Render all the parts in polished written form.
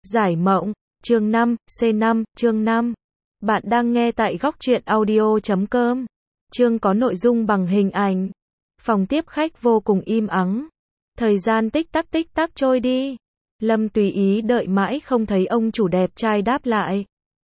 Giải mộng, chương 5, C5, chương 5. Bạn đang nghe tại góc truyện audio.com. Chương có nội dung bằng hình ảnh. Phòng tiếp khách vô cùng im ắng. Thời gian tích tắc trôi đi. Lâm tùy ý đợi mãi không thấy ông chủ đẹp trai đáp lại.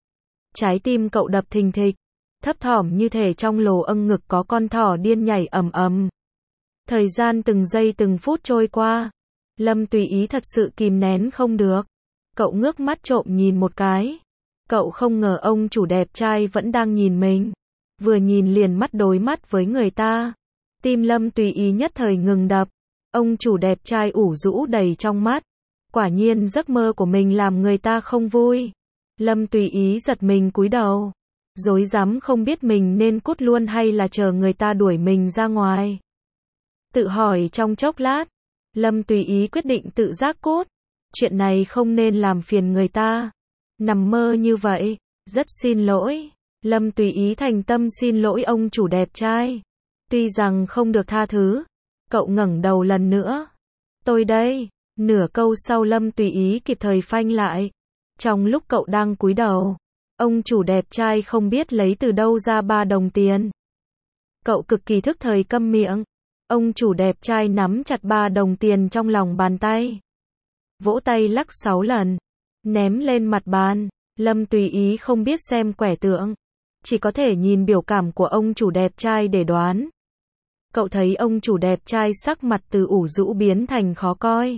Trái tim cậu đập thình thịch, thấp thỏm như thể trong lồ âng ngực có con thỏ điên nhảy ầm ầm. Thời gian từng giây từng phút trôi qua. Lâm tùy ý thật sự kìm nén không được. Cậu ngước mắt trộm nhìn một cái. Cậu không ngờ ông chủ đẹp trai vẫn đang nhìn mình. Vừa nhìn liền mắt đối mắt với người ta. Tim Lâm tùy ý nhất thời ngừng đập. Ông chủ đẹp trai ủ rũ đầy trong mắt. Quả nhiên giấc mơ của mình làm người ta không vui. Lâm tùy ý giật mình cúi đầu. Rối rắm không biết mình nên cút luôn hay là chờ người ta đuổi mình ra ngoài. Tự hỏi trong chốc lát, Lâm tùy ý quyết định tự giác cút. Chuyện này không nên làm phiền người ta. Nằm mơ như vậy, rất xin lỗi. Lâm tùy ý thành tâm xin lỗi ông chủ đẹp trai. Tuy rằng không được tha thứ, cậu ngẩng đầu lần nữa. Tôi đây. Nửa câu sau Lâm tùy ý kịp thời phanh lại. Trong lúc cậu đang cúi đầu, ông chủ đẹp trai không biết lấy từ đâu ra 3 đồng tiền. Cậu cực kỳ thức thời câm miệng. Ông chủ đẹp trai nắm chặt 3 đồng tiền trong lòng bàn tay. Vỗ tay lắc 6 lần. Ném lên mặt bàn. Lâm tùy ý không biết xem quẻ tượng. Chỉ có thể nhìn biểu cảm của ông chủ đẹp trai để đoán. Cậu thấy ông chủ đẹp trai sắc mặt từ ủ rũ biến thành khó coi.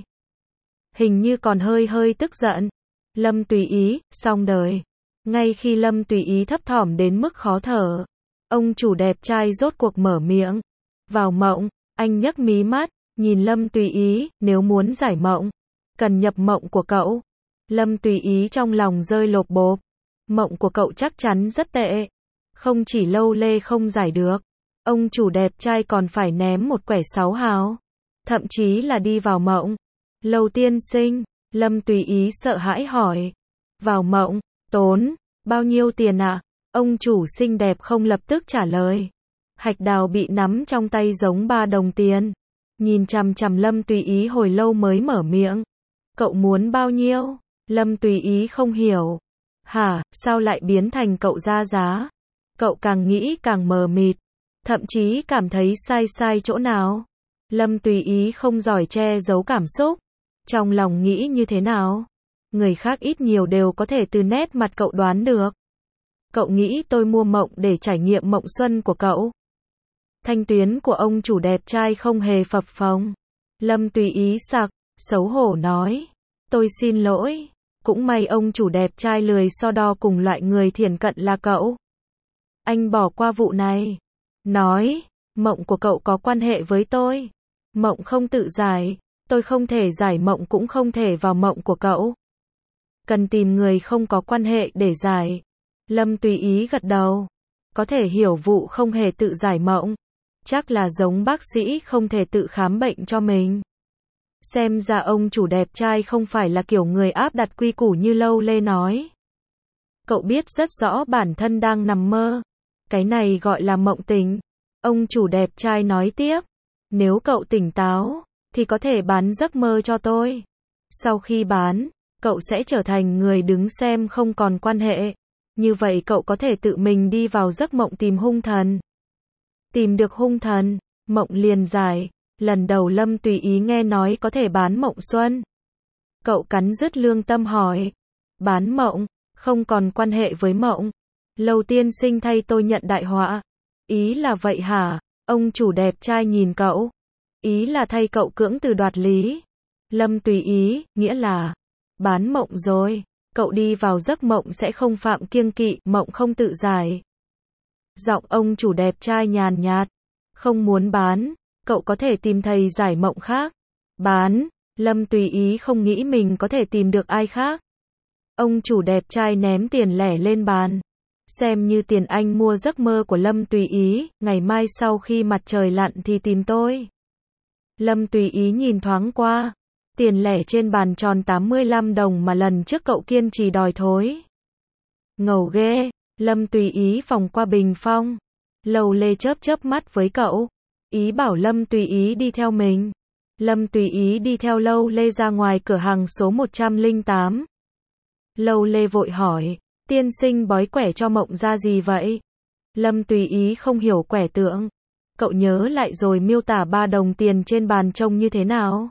Hình như còn hơi tức giận. Lâm tùy ý, xong đời. Ngay khi Lâm tùy ý thấp thỏm đến mức khó thở, ông chủ đẹp trai rốt cuộc mở miệng. Vào mộng, anh nhấc mí mắt, nhìn Lâm tùy ý, nếu muốn giải mộng, cần nhập mộng của cậu. Lâm tùy ý trong lòng rơi lột bột. Mộng của cậu chắc chắn rất tệ. Không chỉ lâu lê không giải được, ông chủ đẹp trai còn phải ném một quẻ 6 hào. Thậm chí là đi vào mộng. Lầu tiên sinh, Lâm tùy ý sợ hãi hỏi. Vào mộng, tốn, bao nhiêu tiền ạ? Ông chủ xinh đẹp không lập tức trả lời. Hạch đào bị nắm trong tay giống 3 đồng tiền. Nhìn chằm chằm Lâm tùy ý hồi lâu mới mở miệng. Cậu muốn bao nhiêu? Lâm tùy ý không hiểu. Hả, sao lại biến thành cậu ra giá? Cậu càng nghĩ càng mờ mịt. Thậm chí cảm thấy sai chỗ nào. Lâm tùy ý không giỏi che giấu cảm xúc. Trong lòng nghĩ như thế nào? Người khác ít nhiều đều có thể từ nét mặt cậu đoán được. Cậu nghĩ tôi mua mộng để trải nghiệm mộng xuân của cậu. Thanh tuyến của ông chủ đẹp trai không hề phập phồng. Lâm tùy ý sặc, xấu hổ nói. Tôi xin lỗi. Cũng may ông chủ đẹp trai lười so đo cùng loại người thiển cận là cậu. Anh bỏ qua vụ này. Nói, mộng của cậu có quan hệ với tôi. Mộng không tự giải. Tôi không thể giải mộng cũng không thể vào mộng của cậu. Cần tìm người không có quan hệ để giải. Lâm tùy ý gật đầu. Có thể hiểu vụ không hề tự giải mộng. Chắc là giống bác sĩ không thể tự khám bệnh cho mình. Xem ra ông chủ đẹp trai không phải là kiểu người áp đặt quy củ như lâu lê nói. Cậu biết rất rõ bản thân đang nằm mơ. Cái này gọi là mộng tỉnh. Ông chủ đẹp trai nói tiếp. Nếu cậu tỉnh táo, thì có thể bán giấc mơ cho tôi. Sau khi bán, cậu sẽ trở thành người đứng xem không còn quan hệ. Như vậy cậu có thể tự mình đi vào giấc mộng tìm hung thần. Tìm được hung thần, mộng liền giải. Lần đầu Lâm tùy ý nghe nói có thể bán mộng xuân. Cậu cắn rứt lương tâm hỏi. Bán mộng, không còn quan hệ với mộng. Lầu tiên sinh thay tôi nhận đại họa. Ý là vậy hả? Ông chủ đẹp trai nhìn cậu. Ý là thay cậu cưỡng từ đoạt lý. Lâm tùy ý, nghĩa là bán mộng rồi. Cậu đi vào giấc mộng sẽ không phạm kiêng kỵ, mộng không tự giải. Giọng ông chủ đẹp trai nhàn nhạt. Không muốn bán, cậu có thể tìm thầy giải mộng khác. Bán, Lâm tùy ý không nghĩ mình có thể tìm được ai khác. Ông chủ đẹp trai ném tiền lẻ lên bàn. Xem như tiền anh mua giấc mơ của Lâm tùy ý, ngày mai sau khi mặt trời lặn thì tìm tôi. Lâm tùy ý nhìn thoáng qua. Tiền lẻ trên bàn tròn 85 đồng mà lần trước cậu kiên trì đòi thối. Ngầu ghê. Lâm tùy ý vòng qua bình phong. Lầu lê chớp mắt với cậu. Ý bảo Lâm tùy ý đi theo mình. Lâm tùy ý đi theo Lâu lê ra ngoài cửa hàng số 108. Lâu Lê vội hỏi, tiên sinh bói quẻ cho Mộng ra gì vậy? Lâm Tùy Ý không hiểu quẻ tượng. Cậu nhớ lại rồi miêu tả 3 đồng tiền trên bàn trông như thế nào?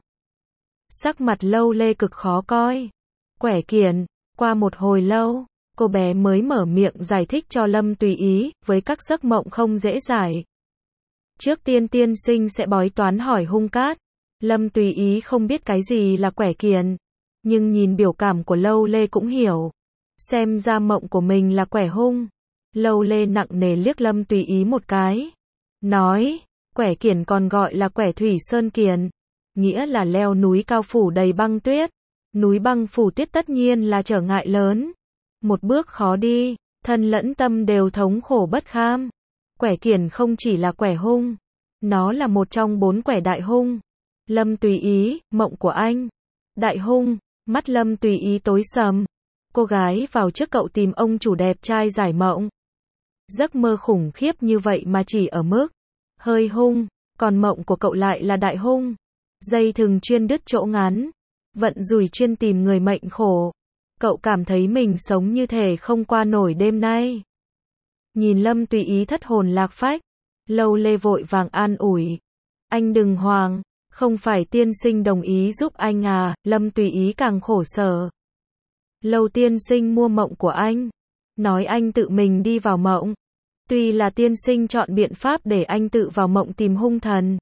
Sắc mặt Lâu Lê cực khó coi. Quẻ kiền. Qua một hồi lâu, cô bé mới mở miệng giải thích cho Lâm Tùy Ý, với các giấc mộng không dễ giải. Trước tiên tiên sinh sẽ bói toán hỏi hung cát. Lâm Tùy Ý không biết cái gì là quẻ kiền, nhưng nhìn biểu cảm của Lâu Lê cũng hiểu. Xem ra mộng của mình là quẻ hung. Lâu Lê nặng nề liếc Lâm Tùy Ý một cái. Nói, quẻ kiền còn gọi là quẻ thủy sơn kiền. Nghĩa là leo núi cao phủ đầy băng tuyết. Núi băng phủ tuyết tất nhiên là trở ngại lớn. Một bước khó đi, thân lẫn tâm đều thống khổ bất kham. Quẻ kiền không chỉ là quẻ hung, nó là một trong 4 quẻ đại hung. Lâm Tùy Ý, mộng của anh. Đại hung, mắt Lâm Tùy Ý tối sầm. Cô gái vào trước cậu tìm ông chủ đẹp trai giải mộng. Giấc mơ khủng khiếp như vậy mà chỉ ở mức hơi hung, còn mộng của cậu lại là đại hung. Dây thừng chuyên đứt chỗ ngắn, vận rủi chuyên tìm người mệnh khổ. Cậu cảm thấy mình sống như thể không qua nổi đêm nay. Nhìn Lâm Tùy Ý thất hồn lạc phách, Lâu Lê vội vàng an ủi. Anh đừng hoang, không phải tiên sinh đồng ý giúp anh à? Lâm Tùy Ý càng khổ sở. Lâu tiên sinh mua mộng của anh, nói anh tự mình đi vào mộng. Tuy là tiên sinh chọn biện pháp để anh tự vào mộng tìm hung thần.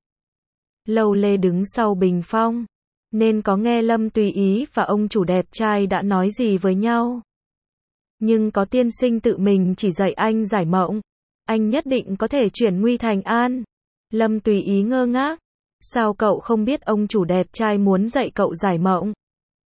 Lâu Lê đứng sau bình phong, nên có nghe Lâm Tùy Ý và ông chủ đẹp trai đã nói gì với nhau. Nhưng có tiên sinh tự mình chỉ dạy anh giải mộng, anh nhất định có thể chuyển nguy thành an. Lâm Tùy Ý ngơ ngác. Sao cậu không biết ông chủ đẹp trai muốn dạy cậu giải mộng?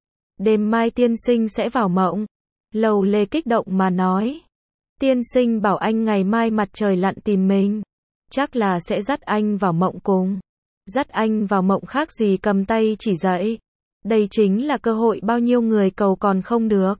Đêm mai tiên sinh sẽ vào mộng. Lâu Lê kích động mà nói. Tiên sinh bảo anh ngày mai mặt trời lặn tìm mình. Chắc là sẽ dắt anh vào mộng cùng. Dắt anh vào mộng khác gì cầm tay chỉ dạy. Đây chính là cơ hội bao nhiêu người cầu còn không được.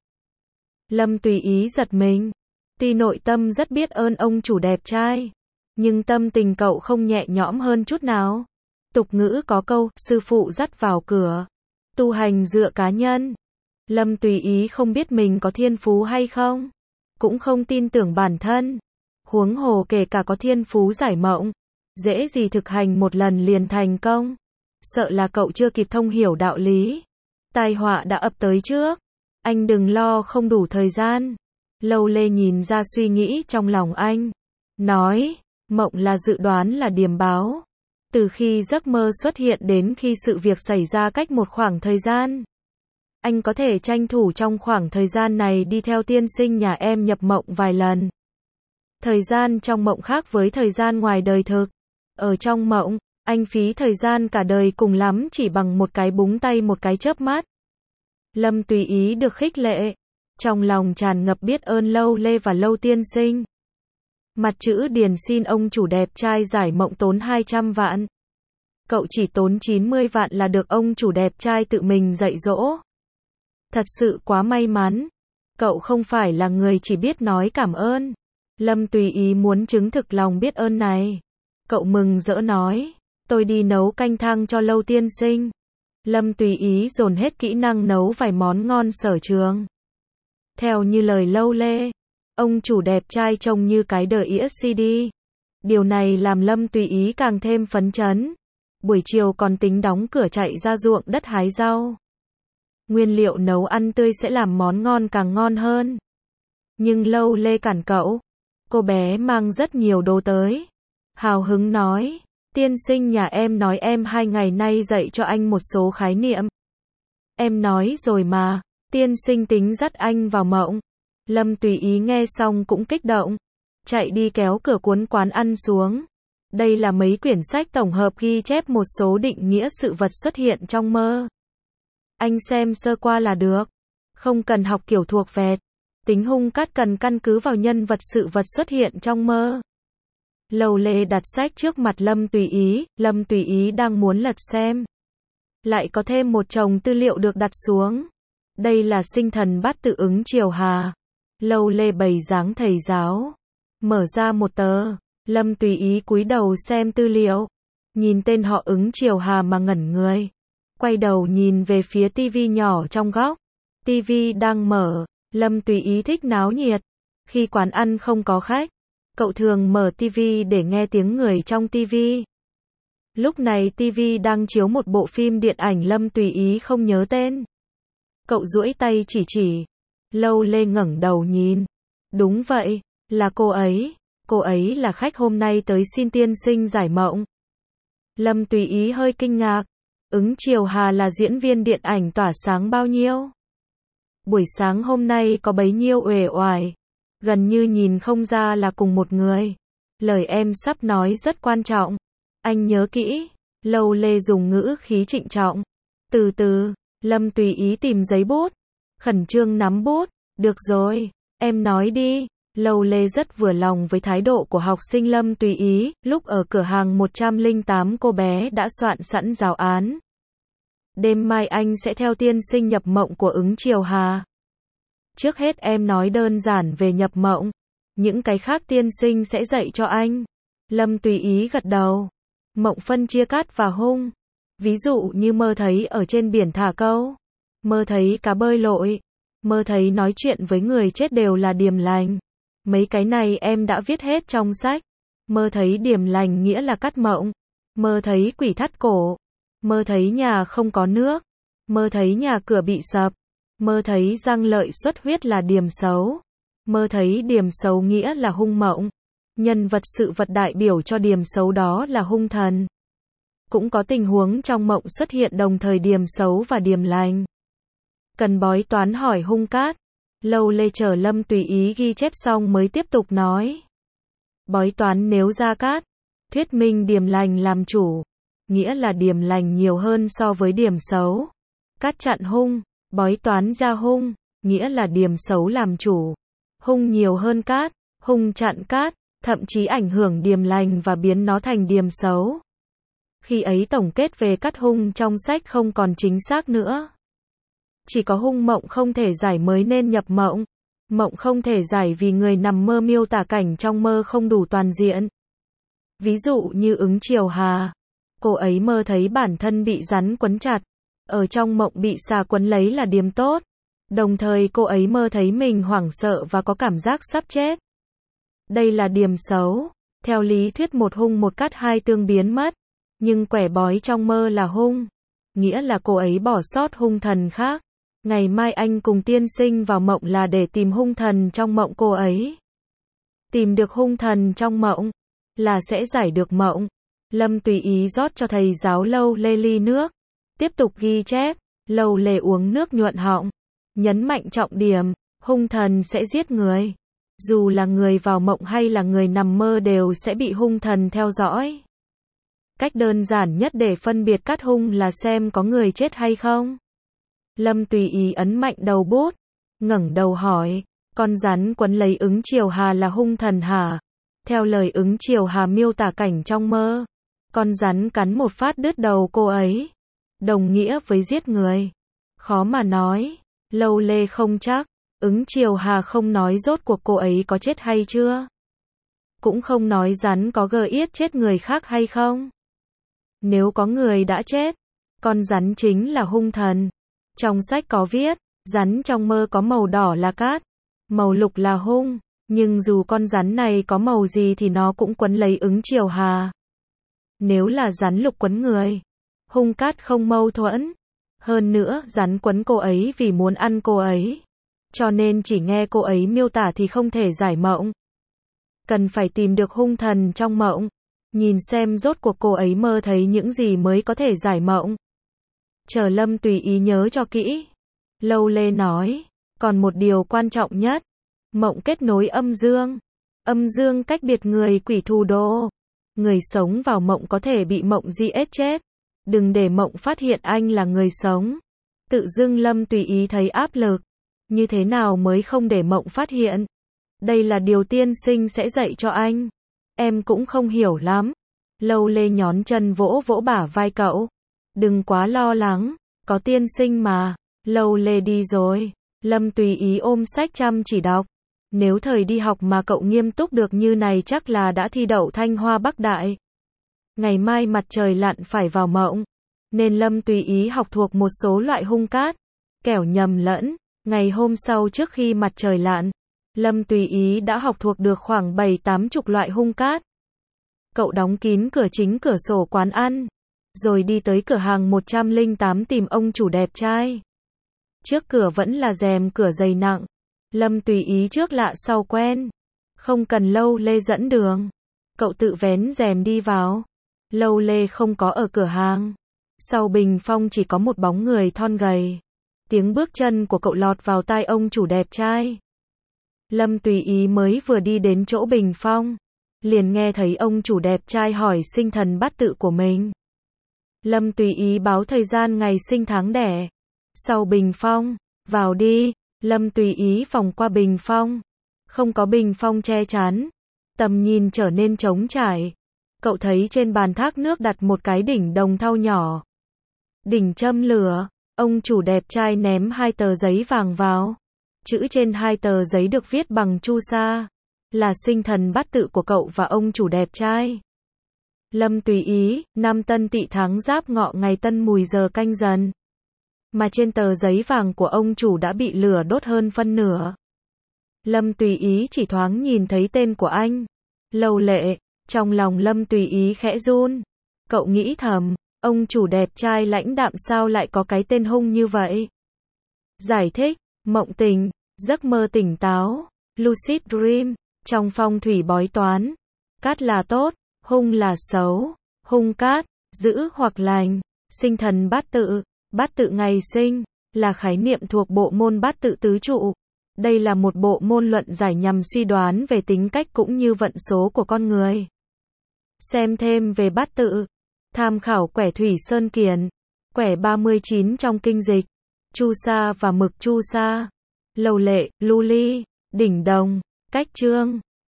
Lâm Tùy Ý giật mình. Tuy nội tâm rất biết ơn ông chủ đẹp trai, nhưng tâm tình cậu không nhẹ nhõm hơn chút nào. Tục ngữ có câu, sư phụ dắt vào cửa, tu hành dựa cá nhân. Lâm Tùy Ý không biết mình có thiên phú hay không, cũng không tin tưởng bản thân. Huống hồ kể cả có thiên phú giải mộng, dễ gì thực hành một lần liền thành công. Sợ là cậu chưa kịp thông hiểu đạo lý, tai họa đã ập tới trước. Anh đừng lo không đủ thời gian. Lâu Lê nhìn ra suy nghĩ trong lòng anh. Nói, mộng là dự đoán là điềm báo. Từ khi giấc mơ xuất hiện đến khi sự việc xảy ra cách một khoảng thời gian. Anh có thể tranh thủ trong khoảng thời gian này đi theo tiên sinh nhà em nhập mộng vài lần. Thời gian trong mộng khác với thời gian ngoài đời thực. Ở trong mộng, anh phí thời gian cả đời cùng lắm chỉ bằng một cái búng tay một cái chớp mắt. Lâm Tùy Ý được khích lệ. Trong lòng tràn ngập biết ơn Lâu Lê và Lâu tiên sinh. Mặt chữ điền xin ông chủ đẹp trai giải mộng tốn 200 vạn. Cậu chỉ tốn 90 vạn là được ông chủ đẹp trai tự mình dạy dỗ. Thật sự quá may mắn. Cậu không phải là người chỉ biết nói cảm ơn. Lâm Tùy Ý muốn chứng thực lòng biết ơn này. Cậu mừng rỡ nói, tôi đi nấu canh thang cho Lâu tiên sinh. Lâm Tùy Ý dồn hết kỹ năng nấu vài món ngon sở trường. Theo như lời Lâu Lê, ông chủ đẹp trai trông như cái đờ đĩa CD. Điều này làm Lâm Tùy Ý càng thêm phấn chấn. Buổi chiều còn tính đóng cửa chạy ra ruộng đất hái rau. Nguyên liệu nấu ăn tươi sẽ làm món ngon càng ngon hơn. Nhưng Lâu Lê cản cậu. Cô bé mang rất nhiều đồ tới. Hào hứng nói, tiên sinh nhà em nói em 2 ngày nay dạy cho anh một số khái niệm. Em nói rồi mà, tiên sinh tính dắt anh vào mộng. Lâm Tùy Ý nghe xong cũng kích động. Chạy đi kéo cửa cuốn quán ăn xuống. Đây là mấy quyển sách tổng hợp ghi chép một số định nghĩa sự vật xuất hiện trong mơ. Anh xem sơ qua là được. Không cần học kiểu thuộc vẹt. Tính hung cát cần căn cứ vào nhân vật sự vật xuất hiện trong mơ. Lâu Lê đặt sách trước mặt Lâm Tùy Ý. Lâm Tùy Ý đang muốn lật xem. Lại có thêm một chồng tư liệu được đặt xuống. Đây là sinh thần bát tự ứng chiều hà. Lâu Lê bày dáng thầy giáo. Mở ra một tờ. Lâm Tùy Ý cúi đầu xem tư liệu. Nhìn tên họ ứng chiều hà mà ngẩn người. Quay đầu nhìn về phía tivi nhỏ trong góc. Tivi đang mở. Lâm Tùy Ý thích náo nhiệt. Khi quán ăn không có khách, cậu thường mở tivi để nghe tiếng người trong tivi. Lúc này tivi đang chiếu một bộ phim điện ảnh Lâm Tùy Ý không nhớ tên. Cậu duỗi tay chỉ. Lâu Lê ngẩng đầu nhìn. Đúng vậy, là cô ấy. Cô ấy là khách hôm nay tới xin tiên sinh giải mộng. Lâm Tùy Ý hơi kinh ngạc. Ứng Triều Hà là diễn viên điện ảnh tỏa sáng bao nhiêu? Buổi sáng hôm nay có bấy nhiêu uể oải. Gần như nhìn không ra là cùng một người. Lời em sắp nói rất quan trọng. Anh nhớ kỹ. Lâu Lê dùng ngữ khí trịnh trọng. Từ từ, Lâm Tùy Ý tìm giấy bút. Khẩn trương nắm bút. Được rồi, em nói đi. Lâu Lê rất vừa lòng với thái độ của học sinh Lâm Tùy Ý. Lúc ở cửa hàng 108 cô bé đã soạn sẵn giáo án. Đêm mai anh sẽ theo tiên sinh nhập mộng của Ứng Triều Hà. Trước hết em nói đơn giản về nhập mộng. Những cái khác tiên sinh sẽ dạy cho anh. Lâm Tùy Ý gật đầu. Mộng phân chia cát và hung. Ví dụ như mơ thấy ở trên biển thả câu. Mơ thấy cá bơi lội. Mơ thấy nói chuyện với người chết đều là điềm lành. Mấy cái này em đã viết hết trong sách. Mơ thấy điềm lành nghĩa là cắt mộng. Mơ thấy quỷ thắt cổ. Mơ thấy nhà không có nước. Mơ thấy nhà cửa bị sập. Mơ thấy răng lợi xuất huyết là điềm xấu. Mơ thấy điềm xấu nghĩa là hung mộng. Nhân vật sự vật đại biểu cho điềm xấu đó là hung thần. Cũng có tình huống trong mộng xuất hiện đồng thời điềm xấu và điềm lành. Cần bói toán hỏi hung cát. Lâu Lê chờ Lâm Tùy Ý ghi chép xong mới tiếp tục nói. Bói toán nếu ra cát, thuyết minh điềm lành làm chủ, nghĩa là điềm lành nhiều hơn so với điềm xấu. Cát chặn hung, bói toán ra hung, nghĩa là điềm xấu làm chủ. Hung nhiều hơn cát, hung chặn cát, thậm chí ảnh hưởng điềm lành và biến nó thành điềm xấu. Khi ấy tổng kết về cát hung trong sách không còn chính xác nữa. Chỉ có hung mộng không thể giải mới nên nhập mộng. Mộng không thể giải vì người nằm mơ miêu tả cảnh trong mơ không đủ toàn diện. Ví dụ như Ứng Triều Hà. Cô ấy mơ thấy bản thân bị rắn quấn chặt. Ở trong mộng bị xà quấn lấy là điềm tốt. Đồng thời cô ấy mơ thấy mình hoảng sợ và có cảm giác sắp chết. Đây là điềm xấu. Theo lý thuyết một hung một cát hai tương biến mất. Nhưng quẻ bói trong mơ là hung. Nghĩa là cô ấy bỏ sót hung thần khác. Ngày mai anh cùng tiên sinh vào mộng là để tìm hung thần trong mộng cô ấy. Tìm được hung thần trong mộng là sẽ giải được mộng. Lâm Tùy Ý rót cho thầy giáo Lâu Lê ly nước. Tiếp tục ghi chép. Lâu Lê uống nước nhuận họng. Nhấn mạnh trọng điểm. Hung thần sẽ giết người. Dù là người vào mộng hay là người nằm mơ đều sẽ bị hung thần theo dõi. Cách đơn giản nhất để phân biệt cát hung là xem có người chết hay không. Lâm Tùy Ý ấn mạnh đầu bút, ngẩng đầu hỏi, con rắn quấn lấy Ứng Triều Hà là hung thần hả? Theo lời Ứng Triều Hà miêu tả cảnh trong mơ, con rắn cắn một phát đứt đầu cô ấy, đồng nghĩa với giết người. Khó mà nói, Lâu Lê không chắc, Ứng Triều Hà không nói rốt cuộc cô ấy có chết hay chưa. Cũng không nói rắn có gờ yết chết người khác hay không. Nếu có người đã chết, con rắn chính là hung thần. Trong sách có viết, rắn trong mơ có màu đỏ là cát, màu lục là hung, nhưng dù con rắn này có màu gì thì nó cũng quấn lấy Ứng Triều Hà. Nếu là rắn lục quấn người, hung cát không mâu thuẫn. Hơn nữa, rắn quấn cô ấy vì muốn ăn cô ấy. Cho nên chỉ nghe cô ấy miêu tả thì không thể giải mộng. Cần phải tìm được hung thần trong mộng. Nhìn xem rốt cuộc cô ấy mơ thấy những gì mới có thể giải mộng. Chờ Lâm Tùy Ý nhớ cho kỹ. Lâu Lê nói, còn một điều quan trọng nhất. Mộng kết nối âm dương. Âm dương cách biệt người quỷ thù đồ. Người sống vào mộng có thể bị mộng giết chết. Đừng để mộng phát hiện anh là người sống. Tự dưng Lâm Tùy Ý thấy áp lực. Như thế nào mới không để mộng phát hiện? Đây là điều tiên sinh sẽ dạy cho anh. Em cũng không hiểu lắm. Lâu Lê nhón chân vỗ vỗ bả vai cậu. Đừng quá lo lắng, có tiên sinh mà. Lâu Lê đi rồi. Lâm Tùy Ý ôm sách chăm chỉ đọc. Nếu thời đi học mà cậu nghiêm túc được như này chắc là đã thi đậu Thanh Hoa Bắc Đại. Ngày mai mặt trời lặn phải vào mộng. Nên Lâm Tùy Ý học thuộc một số loại hung cát. Kẻo nhầm lẫn. Ngày hôm sau trước khi mặt trời lặn, Lâm Tùy Ý đã học thuộc được khoảng 7-8 chục loại hung cát. Cậu đóng kín cửa chính cửa sổ quán ăn, rồi đi tới cửa hàng 108 tìm ông chủ đẹp trai. Trước cửa vẫn là rèm cửa dày nặng. Lâm Tùy Ý trước lạ sau quen, không cần Lâu Lê dẫn đường. Cậu tự vén rèm đi vào. Lâu Lê không có ở cửa hàng. Sau bình phong chỉ có một bóng người thon gầy. Tiếng bước chân của cậu lọt vào tai ông chủ đẹp trai. Lâm Tùy Ý mới vừa đi đến chỗ bình phong, liền nghe thấy ông chủ đẹp trai hỏi sinh thần bát tự của mình. Lâm Tùy Ý báo thời gian ngày sinh tháng đẻ. Sau bình phong, vào đi. Lâm Tùy Ý vòng qua bình phong. Không có bình phong che chắn, tầm nhìn trở nên trống trải. Cậu thấy trên bàn thác nước đặt một cái đỉnh đồng thau nhỏ. Đỉnh châm lửa. Ông chủ đẹp trai ném 2 tờ giấy vàng vào. Chữ trên 2 tờ giấy được viết bằng chu sa, là sinh thần bát tự của cậu và ông chủ đẹp trai. Lâm Tùy Ý, năm Tân Tỵ tháng Giáp Ngọ ngày Tân Mùi giờ Canh Dần. Mà trên tờ giấy vàng của ông chủ đã bị lửa đốt hơn phân nửa. Lâm Tùy Ý chỉ thoáng nhìn thấy tên của anh, Lâu Lệ. Trong lòng Lâm Tùy Ý khẽ run. Cậu nghĩ thầm, ông chủ đẹp trai lãnh đạm sao lại có cái tên hung như vậy? Giải thích, mộng tình, giấc mơ tỉnh táo, lucid dream, trong phong thủy bói toán. Cát là tốt, hung là xấu, hung cát, dữ hoặc lành, sinh thần bát tự ngày sinh, là khái niệm thuộc bộ môn bát tự tứ trụ. Đây là một bộ môn luận giải nhằm suy đoán về tính cách cũng như vận số của con người. Xem thêm về bát tự, tham khảo quẻ Thủy Sơn Kiển, quẻ 39 trong kinh dịch, chu sa và mực chu sa, Lầu Lệ, lưu ly, đỉnh đồng, cách chương.